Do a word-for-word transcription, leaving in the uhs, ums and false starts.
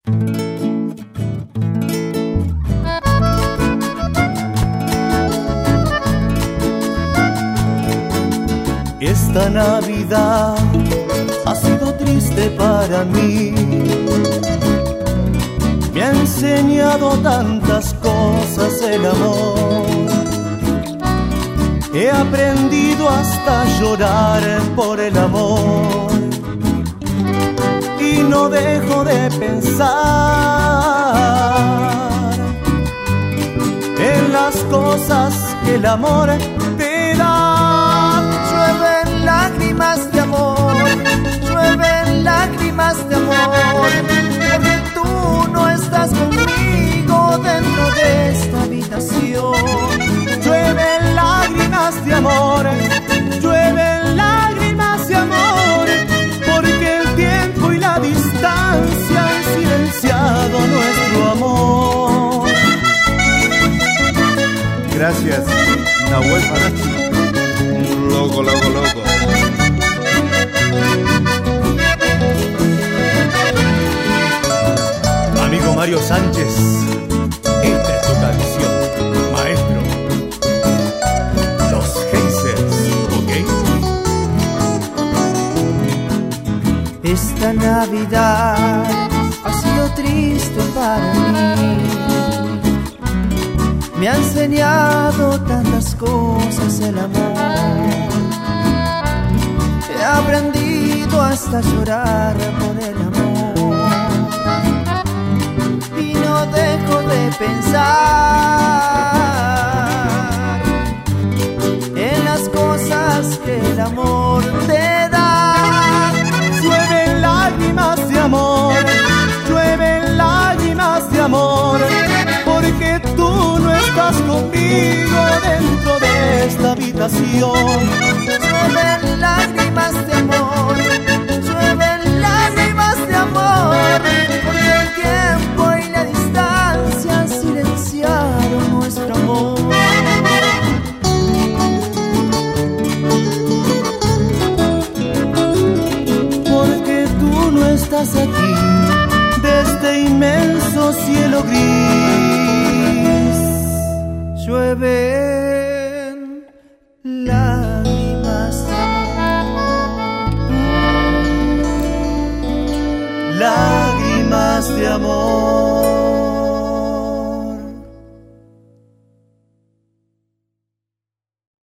Esta Navidad ha sido triste para mí. Me ha enseñado tantas cosas el amor. He aprendido hasta llorar por el amor. Y no dejo de pensar en las cosas que el amor te da. Llueven lágrimas de amor, llueven lágrimas de amor, porque tú no estás conmigo dentro de esta habitación. Llueven lágrimas de amor, llueven lágrimas de amor, porque el tiempo y la distancia han silenciado nuestro amor. Gracias, Nahuel Parachi. Loco, loco, loco. Amigo Mario Sánchez, esta es tu canción, maestro. Los Geysers, ¿ok? Esta Navidad ha sido triste para mí. Me ha enseñado tantas cosas el amor. He aprendido hasta llorar por el amor. Y no dejo de pensar en las cosas que el amor te da. Llueven lágrimas de amor, llueven lágrimas de amor, porque tú no estás conmigo dentro de esta habitación. Llueven lágrimas de amor, llueven lágrimas de amor, porque el tiempo y la distancia han silenciado nuestro amor. Porque tú no estás aquí desde inmenso cielo gris. Llueve